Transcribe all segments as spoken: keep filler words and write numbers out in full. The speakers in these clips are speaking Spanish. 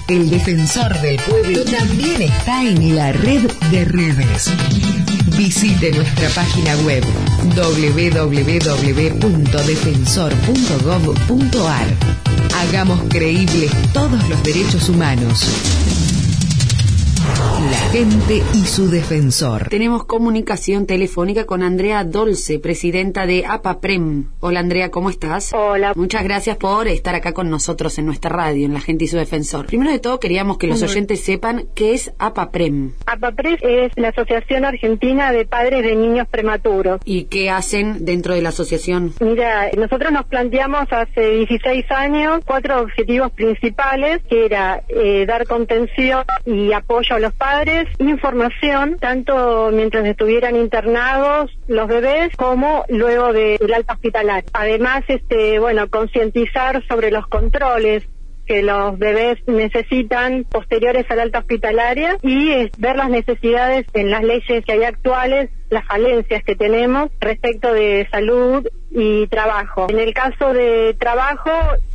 El defensor del pueblo también está en la red de redes. Visite nuestra página web doble u doble u doble u punto defensor punto gov punto ar. Hagamos creíbles todos los derechos humanos. La gente y su defensor. Tenemos comunicación telefónica con Andrea Dolce, presidenta de APAPREM. Hola Andrea, ¿cómo estás? Hola. Muchas gracias por estar acá con nosotros en nuestra radio, en La Gente y su Defensor. Primero de todo, queríamos que los uh-huh. oyentes sepan qué es APAPREM. APAPREM es la Asociación Argentina de Padres de Niños Prematuros. ¿Y qué hacen dentro de la asociación? Mira, nosotros nos planteamos hace dieciséis años cuatro objetivos principales, que era eh, dar contención y apoyo a los padres, información, tanto mientras estuvieran internados los bebés como luego del alta hospitalaria. Además, este, bueno, concientizar sobre los controles que los bebés necesitan posteriores al alta hospitalaria y es, ver las necesidades en las leyes que hay actuales, las falencias que tenemos respecto de salud y trabajo. En el caso de trabajo,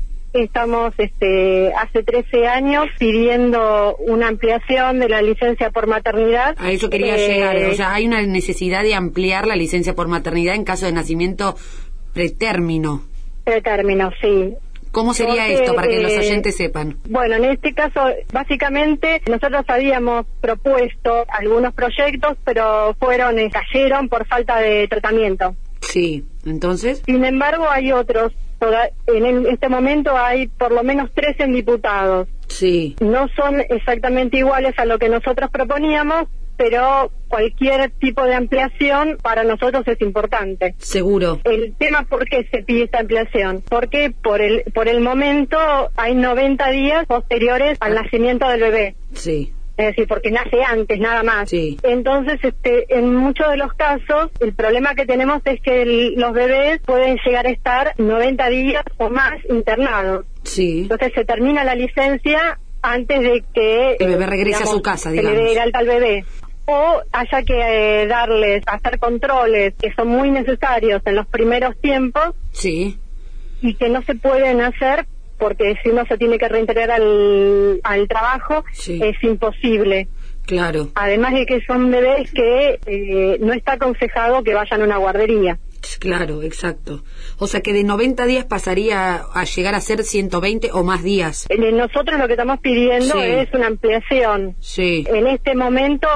estamos este, hace trece años pidiendo una ampliación de la licencia por maternidad. A eso quería eh, llegar, o sea, hay una necesidad de ampliar la licencia por maternidad en caso de nacimiento pretérmino. Pretérmino, sí. ¿Cómo sería Porque, esto, para que eh, los oyentes sepan? Bueno, en este caso, básicamente, nosotros habíamos propuesto algunos proyectos, pero fueron, eh, cayeron por falta de tratamiento. Sí, entonces. Sin embargo, hay otros. Toda, en el, este momento hay por lo menos trece diputados. Sí. No son exactamente iguales a lo que nosotros proponíamos, pero cualquier tipo de ampliación para nosotros es importante. Seguro. El tema, ¿por qué se pide esta ampliación? Porque por el, por el momento hay noventa días posteriores al nacimiento del bebé. Sí. Es decir, porque nace antes, nada más. Sí. Entonces, este, en muchos de los casos, el problema que tenemos es que el, los bebés pueden llegar a estar noventa días o más internados. Sí. Entonces, se termina la licencia antes de que el bebé regrese digamos, a su casa, digamos. Se le dé el alta al bebé. O haya que eh, darles, hacer controles que son muy necesarios en los primeros tiempos. Sí. Y que no se pueden hacer porque si uno se tiene que reintegrar al, al trabajo, sí. Es imposible. Claro. Además de que son bebés que eh, no está aconsejado que vayan a una guardería. Claro, exacto. O sea que de noventa días pasaría a llegar a ser ciento veinte o más días. Eh, nosotros lo que estamos pidiendo sí. es una ampliación. Sí. En este momento,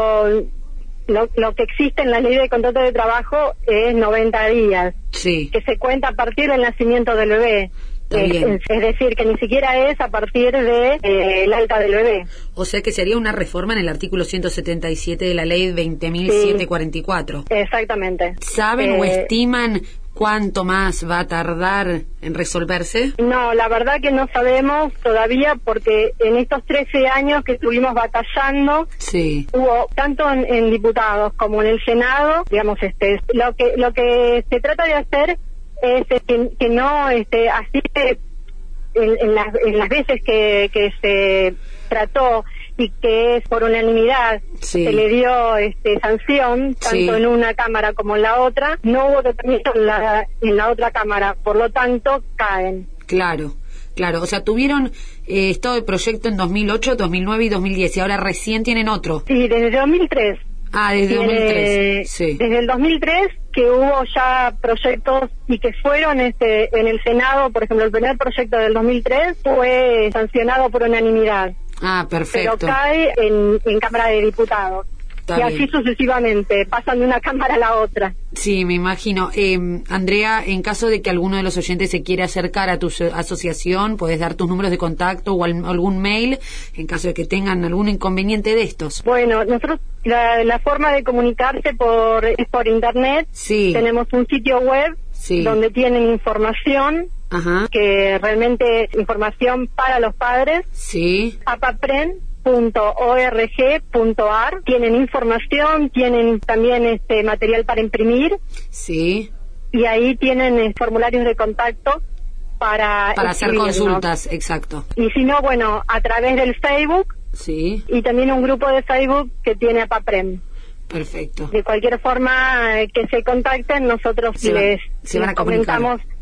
lo, lo que existe en la ley de contrato de trabajo es noventa días. Sí. Que se cuenta a partir del nacimiento del bebé. Es, es decir, que ni siquiera es a partir de eh, el alta del bebé. O sea que sería una reforma en el artículo ciento setenta y siete de la ley veinte mil setecientos cuarenta y cuatro. Sí, exactamente. ¿Saben eh, o estiman cuánto más va a tardar en resolverse? No, la verdad que no sabemos todavía porque en estos trece años que estuvimos batallando, sí. hubo tanto en, en diputados como en el Senado, digamos, este, lo que lo que se trata de hacer es que, que no este, asiste en, en, las, en las veces que, que se trató y que es por unanimidad, sí. se le dio este, sanción tanto sí. en una cámara como en la otra, no hubo determinación en la, en la otra cámara, por lo tanto caen. Claro. Claro, o sea, tuvieron eh, estado de proyecto en dos mil ocho, dos mil nueve y dos mil diez y ahora recién tienen otro. Sí, desde dos mil tres. Ah, desde Tiene, dos mil tres, sí. Desde el dos mil tres que hubo ya proyectos y que fueron este, en el Senado, por ejemplo, el primer proyecto del dos mil tres fue sancionado por unanimidad. Ah, perfecto. Pero cae en, en Cámara de Diputados. Está y bien. así sucesivamente, pasan de una cámara a la otra. Sí, me imagino. Eh, Andrea, en caso de que alguno de los oyentes se quiera acercar a tu asociación, puedes dar tus números de contacto o al, algún mail, en caso de que tengan algún inconveniente de estos. Bueno, nosotros, la, la forma de comunicarse por es por internet. Sí. Tenemos un sitio web sí. donde tienen información, ajá. que realmente es información para los padres. Sí. apapren punto org punto ar tienen información, tienen también este material para imprimir. Sí. Y ahí tienen eh, formularios de contacto para para hacer consultas, exacto. Y si no, bueno, a través del Facebook. Sí. Y también un grupo de Facebook que tiene APAPREM. Perfecto. De cualquier forma eh, que se contacten, nosotros se les, va, se van les a comunicar. comentamos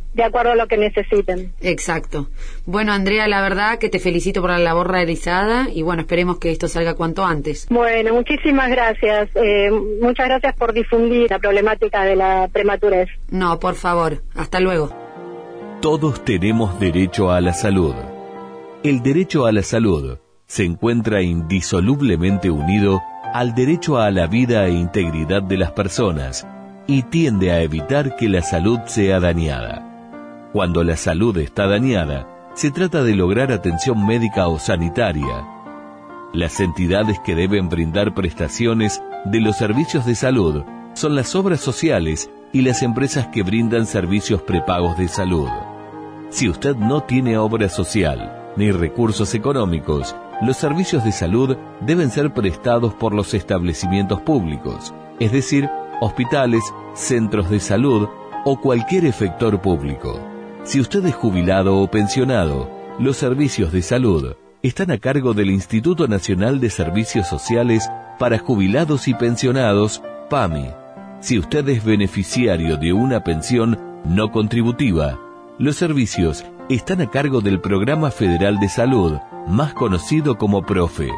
de acuerdo a lo que necesiten. Exacto. Bueno, Andrea, la verdad que te felicito por la labor realizada y bueno, esperemos que esto salga cuanto antes. Bueno, muchísimas gracias. Eh, muchas gracias por difundir la problemática de la prematurez. No, por favor. Hasta luego. Todos tenemos derecho a la salud. El derecho a la salud se encuentra indisolublemente unido al derecho a la vida e integridad de las personas y tiende a evitar que la salud sea dañada. Cuando la salud está dañada, se trata de lograr atención médica o sanitaria. Las entidades que deben brindar prestaciones de los servicios de salud son las obras sociales y las empresas que brindan servicios prepagos de salud. Si usted no tiene obra social ni recursos económicos, los servicios de salud deben ser prestados por los establecimientos públicos, es decir, hospitales, centros de salud o cualquier efector público. Si usted es jubilado o pensionado, los servicios de salud están a cargo del Instituto Nacional de Servicios Sociales para Jubilados y Pensionados, PAMI. Si usted es beneficiario de una pensión no contributiva, los servicios están a cargo del Programa Federal de Salud, más conocido como PROFE.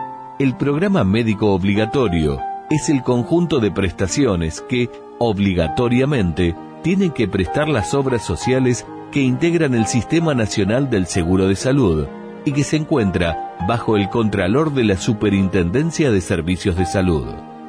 El programa médico obligatorio es el conjunto de prestaciones que, obligatoriamente, tienen que prestar las obras sociales que integran el Sistema Nacional del Seguro de Salud y que se encuentra bajo el Contralor de la Superintendencia de Servicios de Salud.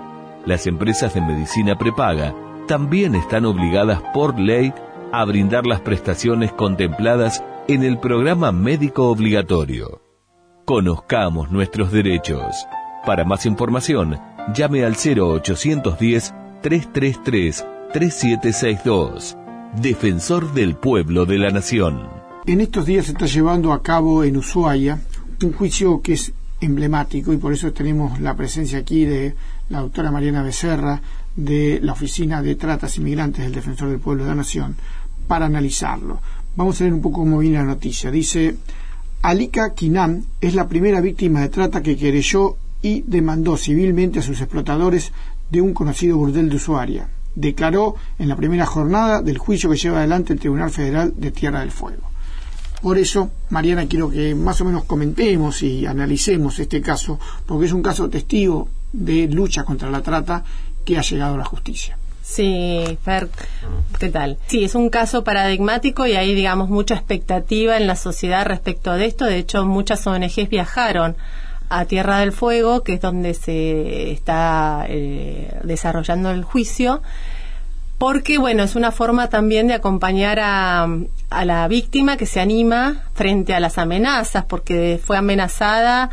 Las empresas de medicina prepaga también están obligadas por ley a brindar las prestaciones contempladas en el programa médico obligatorio. Conozcamos nuestros derechos. Para más información, llame al cero ochocientos diez, trescientos treinta y tres, treinta y siete sesenta y dos. Defensor del Pueblo de la Nación. En estos días se está llevando a cabo en Ushuaia un juicio que es emblemático y por eso tenemos la presencia aquí de la doctora Mariana Becerra de la Oficina de Tratas Inmigrantes del Defensor del Pueblo de la Nación para analizarlo. Vamos a ver un poco cómo viene la noticia. Dice: Alika Kinam es la primera víctima de trata que querelló y demandó civilmente a sus explotadores de un conocido burdel de Ushuaia. Declaró en la primera jornada del juicio que lleva adelante el Tribunal Federal de Tierra del Fuego. Por eso, Mariana, quiero que más o menos comentemos y analicemos este caso, porque es un caso testigo de lucha contra la trata que ha llegado a la justicia. Sí, Fer, ¿qué tal? Sí, es un caso paradigmático y hay, digamos, mucha expectativa en la sociedad respecto de esto. De hecho, muchas O N Ges viajaron a Tierra del Fuego, que es donde se está eh, desarrollando el juicio, porque, bueno, es una forma también de acompañar a, a la víctima que se anima frente a las amenazas, porque fue amenazada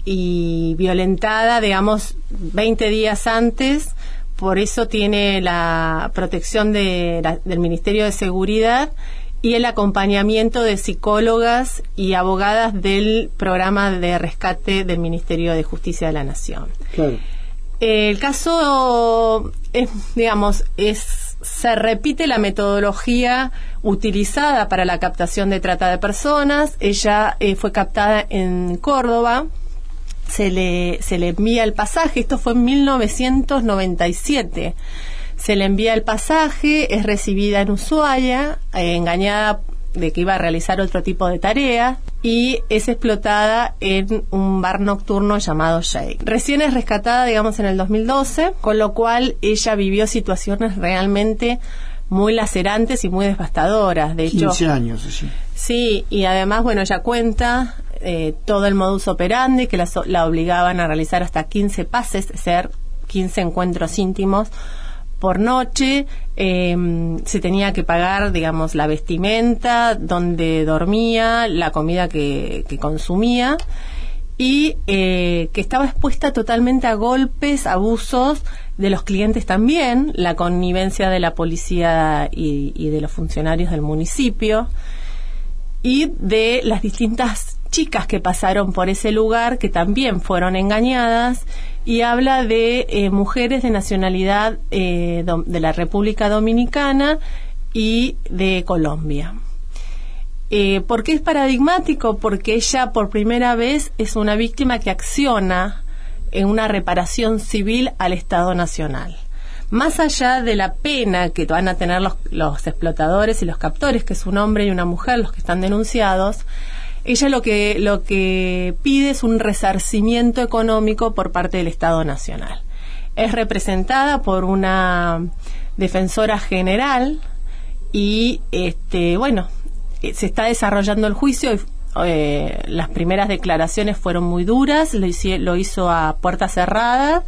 y violentada, digamos, veinte días antes. Por eso tiene la protección de la, del Ministerio de Seguridad y el acompañamiento de psicólogas y abogadas del programa de rescate del Ministerio de Justicia de la Nación. Claro. El caso es, digamos, es se repite la metodología utilizada para la captación de trata de personas. Ella eh, fue captada en Córdoba. Se le, se le envía el pasaje, esto fue en mil novecientos noventa y siete, se le envía el pasaje, es recibida en Ushuaia, eh, engañada de que iba a realizar otro tipo de tarea, y es explotada en un bar nocturno llamado Shake. Recién es rescatada, digamos, en el dos mil doce, con lo cual ella vivió situaciones realmente muy lacerantes y muy devastadoras. De hecho, quince años, así. Sí, y además, bueno, ella cuenta eh, todo el modus operandi, que la, la obligaban a realizar hasta quince pases, es decir, quince encuentros íntimos por noche. Eh, se tenía que pagar, digamos, la vestimenta, donde dormía, la comida que, que consumía, y eh, que estaba expuesta totalmente a golpes, abusos de los clientes también, la connivencia de la policía y, y de los funcionarios del municipio, y de las distintas chicas que pasaron por ese lugar, que también fueron engañadas, y habla de eh, mujeres de nacionalidad eh, do, de la República Dominicana y de Colombia. Eh, ¿Por qué es paradigmático? Porque ella por primera vez es una víctima que acciona en una reparación civil al Estado Nacional. más allá de la pena que van a tener los, los explotadores y los captores, que es un hombre y una mujer los que están denunciados, ella lo que, lo que pide es un resarcimiento económico por parte del Estado Nacional. Es representada por una defensora general y, este, bueno, se está desarrollando el juicio y eh, las primeras declaraciones fueron muy duras, lo hizo, lo hizo a puerta cerrada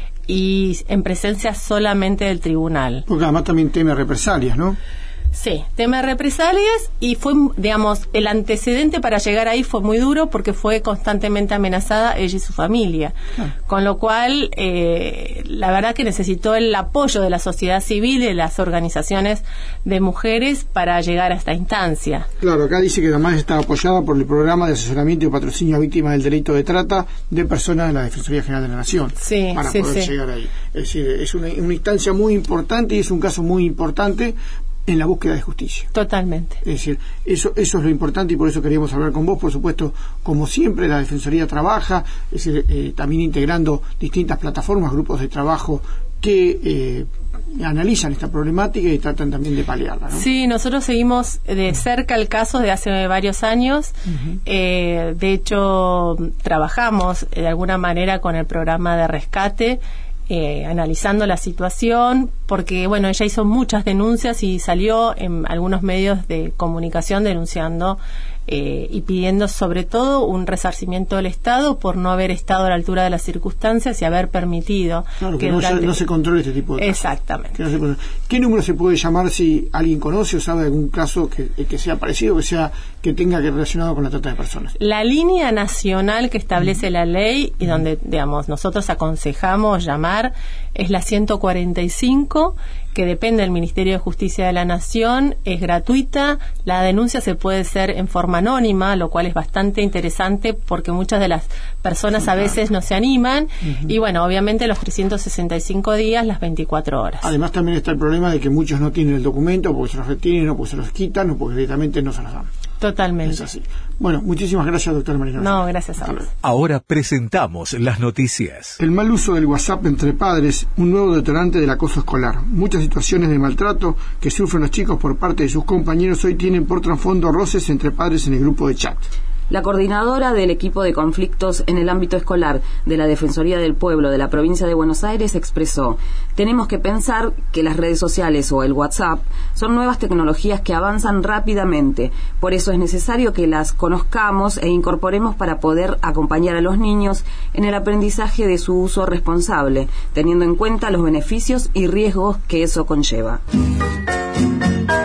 y en presencia solamente del tribunal. Porque además también teme represalias, ¿no? Sí, teme represalias y fue, digamos, el antecedente para llegar ahí fue muy duro porque fue constantemente amenazada ella y su familia. Ah. Con lo cual, eh, la verdad que necesitó el apoyo de la sociedad civil y de las organizaciones de mujeres para llegar a esta instancia. Claro, acá dice que además está apoyada por el programa de asesoramiento y patrocinio a víctimas del delito de trata de personas de la Defensoría General de la Nación. Sí, para sí, poder sí. llegar ahí. Es decir, es una, una instancia muy importante y es un caso muy importante en la búsqueda de justicia. Totalmente. Es decir, eso eso es lo importante y por eso queríamos hablar con vos. Por supuesto, como siempre, la Defensoría trabaja, es decir, eh, también integrando distintas plataformas, grupos de trabajo que eh, analizan esta problemática y tratan también de paliarla, ¿no? Sí, nosotros seguimos de cerca el caso de hace varios años. Uh-huh. Eh, de hecho, trabajamos de alguna manera con el programa de rescate, Eh, analizando la situación, porque bueno, ella hizo muchas denuncias y salió en algunos medios de comunicación denunciando eh, y pidiendo sobre todo un resarcimiento del Estado por no haber estado a la altura de las circunstancias y haber permitido claro, que, que no, durante... se, no se controle este tipo de casos. Exactamente. Que no se controle. ¿Qué número se puede llamar si alguien conoce o sabe de algún caso que, que sea parecido, que sea que tenga que relacionado con la trata de personas? La línea nacional que establece mm. la ley y donde, digamos, nosotros aconsejamos llamar es la ciento cuarenta y cinco, que depende del Ministerio de Justicia de la Nación, es gratuita, la denuncia se puede hacer en forma anónima, lo cual es bastante interesante porque muchas de las personas a veces no se animan, uh-huh. y bueno, obviamente los trescientos sesenta y cinco días, las veinticuatro horas. Además también está el problema de que muchos no tienen el documento porque se los retienen o porque se los quitan o porque directamente no se los dan. Totalmente. Es así. Bueno, muchísimas gracias, doctora Marina. No, gracias a vos. Ahora presentamos las noticias. El mal uso del WhatsApp entre padres, un nuevo detonante del acoso escolar. Muchas situaciones de maltrato que sufren los chicos por parte de sus compañeros hoy tienen por trasfondo roces entre padres en el grupo de chat. La coordinadora del equipo de conflictos en el ámbito escolar de la Defensoría del Pueblo de la provincia de Buenos Aires expresó: tenemos que pensar que las redes sociales o el WhatsApp son nuevas tecnologías que avanzan rápidamente, por eso es necesario que las conozcamos e incorporemos para poder acompañar a los niños en el aprendizaje de su uso responsable, teniendo en cuenta los beneficios y riesgos que eso conlleva.